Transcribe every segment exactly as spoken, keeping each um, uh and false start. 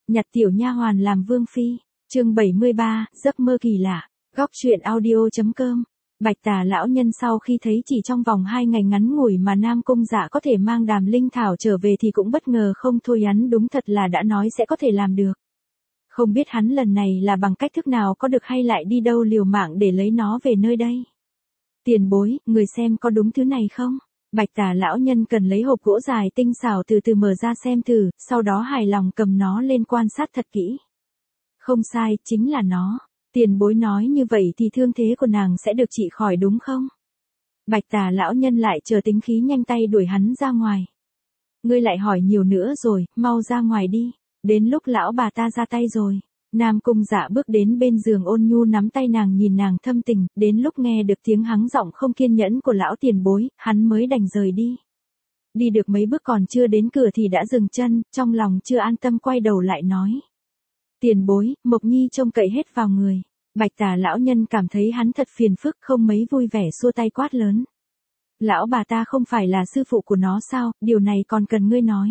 Nhặt tiểu nha hoàn làm vương phi. Chương bảy mươi ba, giấc mơ kỳ lạ. Góc truyện audio.com. Bạch Tà lão nhân sau khi thấy chỉ trong vòng hai ngày ngắn ngủi mà Nam Cung Dạ có thể mang Đàm Linh Thảo trở về thì cũng bất ngờ không thôi, hắn đúng thật là đã nói sẽ có thể làm được. Không biết hắn lần này là bằng cách thức nào, có được hay lại đi đâu liều mạng để lấy nó về nơi đây. Tiền bối, người xem có đúng thứ này không? Bạch Tà lão nhân cần lấy hộp gỗ dài tinh xảo từ từ mở ra xem thử, sau đó hài lòng cầm nó lên quan sát thật kỹ. Không sai, chính là nó. Tiền bối nói như vậy thì thương thế của nàng sẽ được trị khỏi đúng không? Bạch Tà lão nhân lại chờ tính khí nhanh tay đuổi hắn ra ngoài. Ngươi lại hỏi nhiều nữa rồi, mau ra ngoài đi. Đến lúc lão bà ta ra tay rồi. Nam Cung Dạ bước đến bên giường ôn nhu nắm tay nàng, nhìn nàng thâm tình, đến lúc nghe được tiếng hắng giọng không kiên nhẫn của lão tiền bối, hắn mới đành rời đi. Đi được mấy bước còn chưa đến cửa thì đã dừng chân, trong lòng chưa an tâm quay đầu lại nói. Tiền bối, Mộc Nhi trông cậy hết vào người. Bạch Tà lão nhân cảm thấy hắn thật phiền phức, không mấy vui vẻ xua tay quát lớn. Lão bà ta không phải là sư phụ của nó sao, điều này còn cần ngươi nói.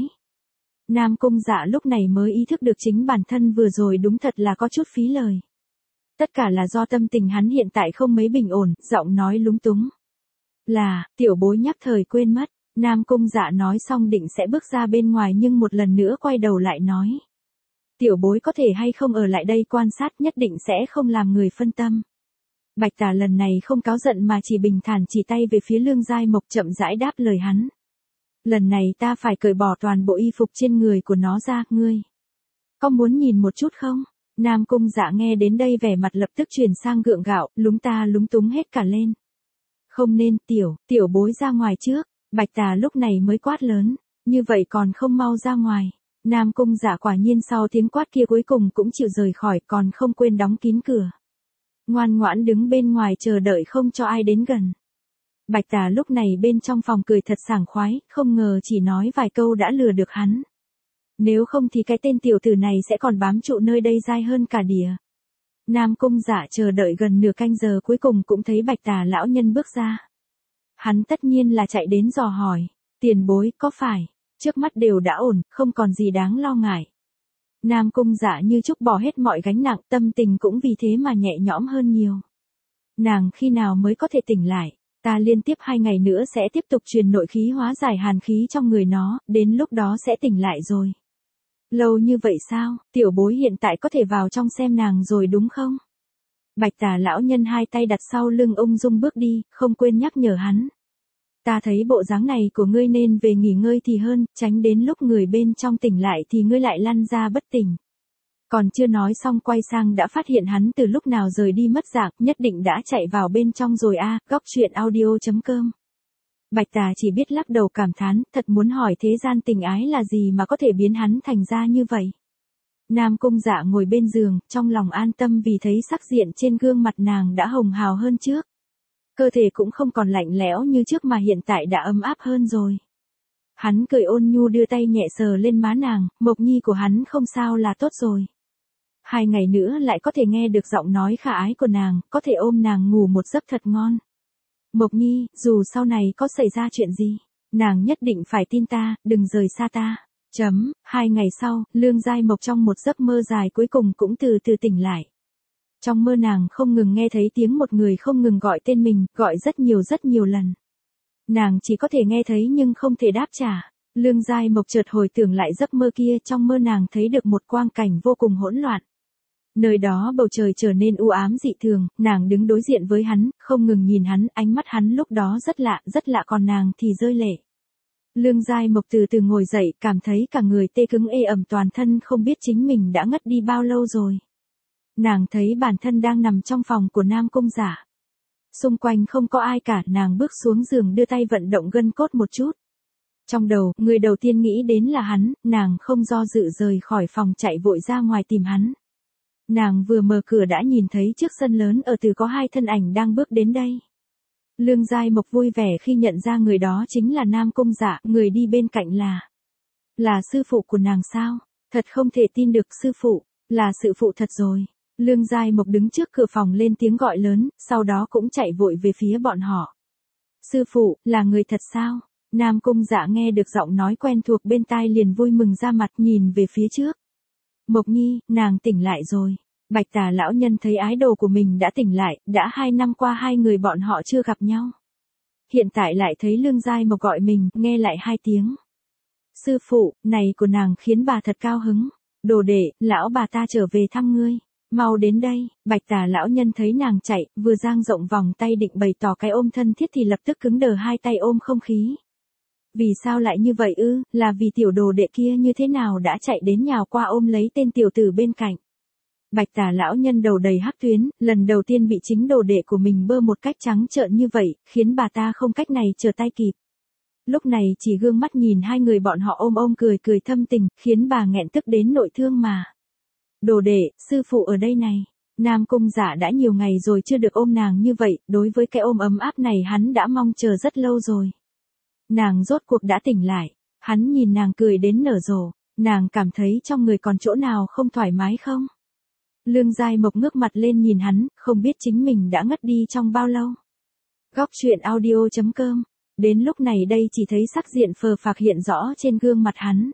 Nam Cung Dạ lúc này mới ý thức được chính bản thân vừa rồi đúng thật là có chút phí lời. Tất cả là do tâm tình hắn hiện tại không mấy bình ổn, giọng nói lúng túng. Là, tiểu bối nhắc thời quên mất. Nam Cung Dạ nói xong định sẽ bước ra bên ngoài nhưng một lần nữa quay đầu lại nói. Tiểu bối có thể hay không ở lại đây quan sát, nhất định sẽ không làm người phân tâm. Bạch Tà lần này không cáu giận mà chỉ bình thản chỉ tay về phía Lương Giai Mộc, chậm rãi đáp lời hắn. Lần này ta phải cởi bỏ toàn bộ y phục trên người của nó ra, ngươi. Có muốn nhìn một chút không? Nam Cung Dạ nghe đến đây vẻ mặt lập tức chuyển sang gượng gạo, lúng ta lúng túng hết cả lên. Không nên, tiểu, tiểu bối ra ngoài trước. Bạch Tà lúc này mới quát lớn, như vậy còn không mau ra ngoài. Nam Cung Dạ quả nhiên sau tiếng quát kia cuối cùng cũng chịu rời khỏi, còn không quên đóng kín cửa. Ngoan ngoãn đứng bên ngoài chờ đợi không cho ai đến gần. Bạch Tà lúc này bên trong phòng cười thật sảng khoái, không ngờ chỉ nói vài câu đã lừa được hắn. Nếu không thì cái tên tiểu tử này sẽ còn bám trụ nơi đây dai hơn cả đỉa. Nam Cung Dạ chờ đợi gần nửa canh giờ cuối cùng cũng thấy Bạch Tà lão nhân bước ra. Hắn tất nhiên là chạy đến dò hỏi, tiền bối có phải, trước mắt đều đã ổn, không còn gì đáng lo ngại. Nam Cung Dạ như trút bỏ hết mọi gánh nặng, tâm tình cũng vì thế mà nhẹ nhõm hơn nhiều. Nàng khi nào mới có thể tỉnh lại? Ta liên tiếp hai ngày nữa sẽ tiếp tục truyền nội khí hóa giải hàn khí trong người nó, đến lúc đó sẽ tỉnh lại rồi. Lâu như vậy sao, tiểu bối hiện tại có thể vào trong xem nàng rồi đúng không? Bạch Tà lão nhân hai tay đặt sau lưng ung dung bước đi, không quên nhắc nhở hắn. Ta thấy bộ dáng này của ngươi nên về nghỉ ngơi thì hơn, tránh đến lúc người bên trong tỉnh lại thì ngươi lại lăn ra bất tỉnh. Còn chưa nói xong quay sang đã phát hiện hắn từ lúc nào rời đi mất dạng, nhất định đã chạy vào bên trong rồi a. À, góc truyện audio.com. Bạch Tà chỉ biết lắc đầu cảm thán, thật muốn hỏi thế gian tình ái là gì mà có thể biến hắn thành ra như vậy. Nam Cung Dạ ngồi bên giường, trong lòng an tâm vì thấy sắc diện trên gương mặt nàng đã hồng hào hơn trước. Cơ thể cũng không còn lạnh lẽo như trước mà hiện tại đã ấm áp hơn rồi. Hắn cười ôn nhu đưa tay nhẹ sờ lên má nàng, Mộc Nhi của hắn không sao là tốt rồi. Hai ngày nữa lại có thể nghe được giọng nói khả ái của nàng, có thể ôm nàng ngủ một giấc thật ngon. Mộc Nhi, dù sau này có xảy ra chuyện gì, nàng nhất định phải tin ta, đừng rời xa ta. Chấm, hai ngày sau, Lương Giai Mộc trong một giấc mơ dài cuối cùng cũng từ từ tỉnh lại. Trong mơ nàng không ngừng nghe thấy tiếng một người không ngừng gọi tên mình, gọi rất nhiều rất nhiều lần. Nàng chỉ có thể nghe thấy nhưng không thể đáp trả. Lương Giai Mộc chợt hồi tưởng lại giấc mơ kia, trong mơ nàng thấy được một quang cảnh vô cùng hỗn loạn. Nơi đó bầu trời trở nên u ám dị thường, nàng đứng đối diện với hắn, không ngừng nhìn hắn, ánh mắt hắn lúc đó rất lạ, rất lạ còn nàng thì rơi lệ. Lương Giai Mộc từ từ ngồi dậy, cảm thấy cả người tê cứng ê ẩm toàn thân, không biết chính mình đã ngất đi bao lâu rồi. Nàng thấy bản thân đang nằm trong phòng của Nam Cung Dạ. Xung quanh không có ai cả, nàng bước xuống giường đưa tay vận động gân cốt một chút. Trong đầu, người đầu tiên nghĩ đến là hắn, nàng không do dự rời khỏi phòng chạy vội ra ngoài tìm hắn. Nàng vừa mở cửa đã nhìn thấy trước sân lớn ở từ có hai thân ảnh đang bước đến đây. Lương Giai Mộc vui vẻ khi nhận ra người đó chính là Nam Cung Dạ, người đi bên cạnh là... Là sư phụ của nàng sao? Thật không thể tin được, sư phụ, là sư phụ thật rồi. Lương Giai Mộc đứng trước cửa phòng lên tiếng gọi lớn, sau đó cũng chạy vội về phía bọn họ. Sư phụ, là người thật sao? Nam Cung Dạ nghe được giọng nói quen thuộc bên tai liền vui mừng ra mặt nhìn về phía trước. Mộc Nhi, nàng tỉnh lại rồi. Bạch Tà lão nhân thấy ái đồ của mình đã tỉnh lại, đã hai năm qua hai người bọn họ chưa gặp nhau. Hiện tại lại thấy Lương Giai Mộc gọi mình, nghe lại hai tiếng. Sư phụ, này của nàng khiến bà thật cao hứng. Đồ đệ, lão bà ta trở về thăm ngươi. Mau đến đây. Bạch Tà lão nhân thấy nàng chạy, vừa dang rộng vòng tay định bày tỏ cái ôm thân thiết thì lập tức cứng đờ hai tay ôm không khí. Vì sao lại như vậy ư, là vì tiểu đồ đệ kia như thế nào đã chạy đến nhào qua ôm lấy tên tiểu tử bên cạnh. Bạch Tà lão nhân đầu đầy hắc tuyến, lần đầu tiên bị chính đồ đệ của mình bơ một cách trắng trợn như vậy, khiến bà ta không cách này trở tay kịp. Lúc này chỉ gương mắt nhìn hai người bọn họ ôm ôm cười cười thâm tình, khiến bà nghẹn tức đến nội thương mà. Đồ đệ, sư phụ ở đây này. Nam Cung Dạ đã nhiều ngày rồi chưa được ôm nàng như vậy, đối với cái ôm ấm áp này hắn đã mong chờ rất lâu rồi. Nàng rốt cuộc đã tỉnh lại, hắn nhìn nàng cười đến nở rộ, nàng cảm thấy trong người còn chỗ nào không thoải mái không? Lương Giai Mộc ngước mặt lên nhìn hắn, không biết chính mình đã ngất đi trong bao lâu. Góc truyện audio chấm com. Đến lúc này đây chỉ thấy sắc diện phờ phạc hiện rõ trên gương mặt hắn.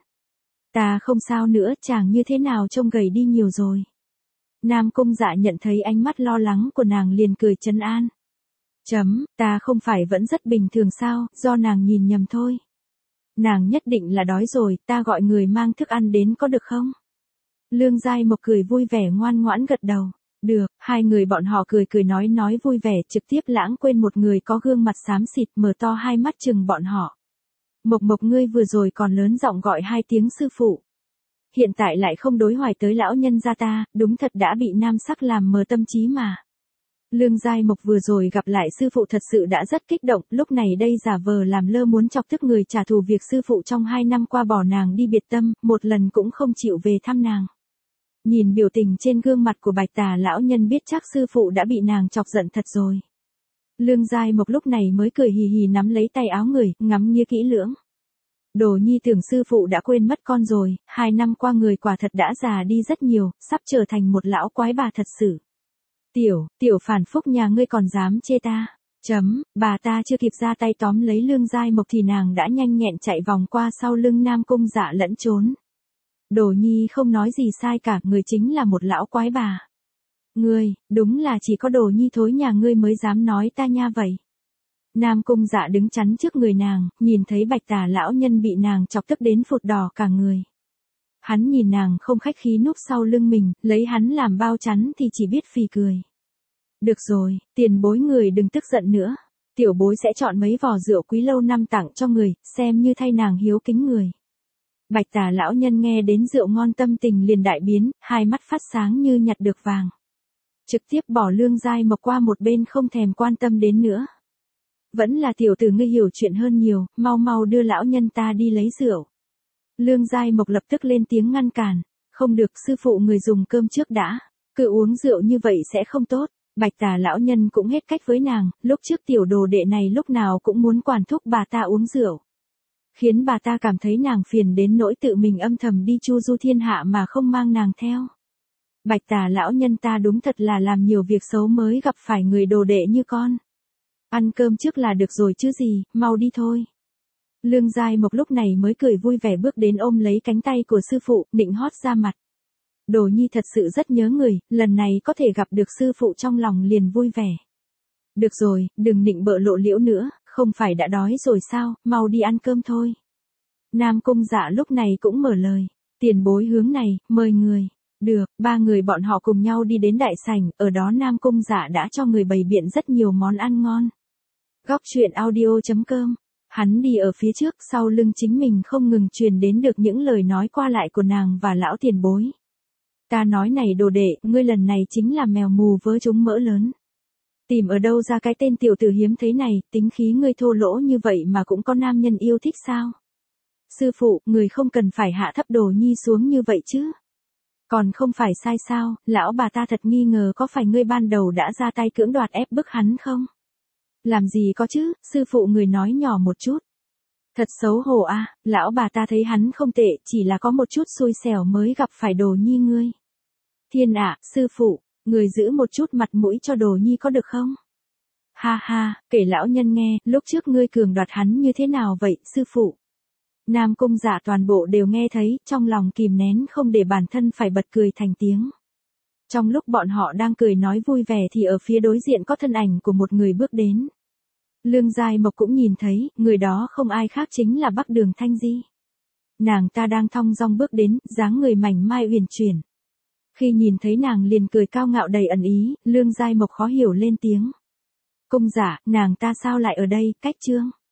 Ta không sao nữa, chàng như thế nào trông gầy đi nhiều rồi. Nam Cung Dạ nhận thấy ánh mắt lo lắng của nàng liền cười trấn an. Chấm, ta không phải vẫn rất bình thường sao, do nàng nhìn nhầm thôi. Nàng nhất định là đói rồi, ta gọi người mang thức ăn đến có được không? Lương Giai Mộc cười vui vẻ ngoan ngoãn gật đầu. Được, hai người bọn họ cười cười nói nói vui vẻ trực tiếp lãng quên một người có gương mặt xám xịt mở to hai mắt chừng bọn họ. Mộc Mộc ngươi vừa rồi còn lớn giọng gọi hai tiếng sư phụ. Hiện tại lại không đối hoài tới lão nhân gia ta, đúng thật đã bị nam sắc làm mờ tâm trí mà. Lương Giai Mộc vừa rồi gặp lại sư phụ thật sự đã rất kích động, lúc này đây giả vờ làm lơ muốn chọc tức người trả thù việc sư phụ trong hai năm qua bỏ nàng đi biệt tâm, một lần cũng không chịu về thăm nàng. Nhìn biểu tình trên gương mặt của Bạch Tà lão nhân biết chắc sư phụ đã bị nàng chọc giận thật rồi. Lương Giai Mộc lúc này mới cười hì hì nắm lấy tay áo người, ngắm nghía kỹ lưỡng. Đồ Nhi tưởng sư phụ đã quên mất con rồi, hai năm qua người quả thật đã già đi rất nhiều, sắp trở thành một lão quái bà thật sự. Tiểu, tiểu phản phúc nhà ngươi còn dám chê ta. Chấm, bà ta chưa kịp ra tay tóm lấy Lương Giai Mộc thì nàng đã nhanh nhẹn chạy vòng qua sau lưng Nam Cung Dạ lẫn trốn. Đồ Nhi không nói gì sai cả, người chính là một lão quái bà. Ngươi, đúng là chỉ có Đồ Nhi thối nhà ngươi mới dám nói ta nha vậy. Nam Cung Dạ đứng chắn trước người nàng, nhìn thấy Bạch Tà lão nhân bị nàng chọc tức đến phụt đỏ cả người. Hắn nhìn nàng không khách khí núp sau lưng mình, lấy hắn làm bao chắn thì chỉ biết phì cười. Được rồi, tiền bối người đừng tức giận nữa. Tiểu bối sẽ chọn mấy vò rượu quý lâu năm tặng cho người, xem như thay nàng hiếu kính người. Bạch Tà lão nhân nghe đến rượu ngon tâm tình liền đại biến, hai mắt phát sáng như nhặt được vàng. Trực tiếp bỏ Lương Giai Mộc qua một bên không thèm quan tâm đến nữa. Vẫn là tiểu tử ngươi hiểu chuyện hơn nhiều, mau mau đưa lão nhân ta đi lấy rượu. Lương Giai Mộc lập tức lên tiếng ngăn cản. Không được, sư phụ người dùng cơm trước đã. Cứ uống rượu như vậy sẽ không tốt. Bạch Tà lão nhân cũng hết cách với nàng, lúc trước tiểu đồ đệ này lúc nào cũng muốn quản thúc bà ta uống rượu. Khiến bà ta cảm thấy nàng phiền đến nỗi tự mình âm thầm đi chu du thiên hạ mà không mang nàng theo. Bạch Tà lão nhân ta đúng thật là làm nhiều việc xấu mới gặp phải người đồ đệ như con. Ăn cơm trước là được rồi chứ gì, mau đi thôi. Lương Giai Mộc lúc này mới cười vui vẻ bước đến ôm lấy cánh tay của sư phụ, định hót ra mặt. Đồ Nhi thật sự rất nhớ người, lần này có thể gặp được sư phụ trong lòng liền vui vẻ. Được rồi, đừng nịnh bợ lộ liễu nữa, không phải đã đói rồi sao, mau đi ăn cơm thôi. Nam Cung Dạ lúc này cũng mở lời. Tiền bối hướng này, mời người. Được, ba người bọn họ cùng nhau đi đến đại sảnh, ở đó Nam Cung Dạ đã cho người bày biện rất nhiều món ăn ngon. Góc truyện audio chấm com. Hắn đi ở phía trước, sau lưng chính mình không ngừng truyền đến được những lời nói qua lại của nàng và lão tiền bối. Ta nói này đồ đệ, ngươi lần này chính là mèo mù vớ trúng mỡ lớn. Tìm ở đâu ra cái tên tiểu tử hiếm thế này, tính khí ngươi thô lỗ như vậy mà cũng có nam nhân yêu thích sao? Sư phụ, người không cần phải hạ thấp Đồ Nhi xuống như vậy chứ. Còn không phải sai sao, lão bà ta thật nghi ngờ có phải ngươi ban đầu đã ra tay cưỡng đoạt ép bức hắn không? Làm gì có chứ, sư phụ người nói nhỏ một chút. Thật xấu hổ à, lão bà ta thấy hắn không tệ, chỉ là có một chút xui xẻo mới gặp phải Đồ Nhi ngươi. Thiên ạ, sư phụ, người giữ một chút mặt mũi cho Đồ Nhi có được không? Ha ha, kể lão nhân nghe, lúc trước ngươi cường đoạt hắn như thế nào vậy, sư phụ? Nam Cung Dạ toàn bộ đều nghe thấy, trong lòng kìm nén không để bản thân phải bật cười thành tiếng. Trong lúc bọn họ đang cười nói vui vẻ thì ở phía đối diện có thân ảnh của một người bước đến. Lương Giai Mộc cũng nhìn thấy, người đó không ai khác chính là Bắc Đường Thanh Di. Nàng ta đang thong dong bước đến, dáng người mảnh mai uyển chuyển. Khi nhìn thấy nàng liền cười cao ngạo đầy ẩn ý, Lương Giai Mộc khó hiểu lên tiếng. Cung Dạ, nàng ta sao lại ở đây, cách trương?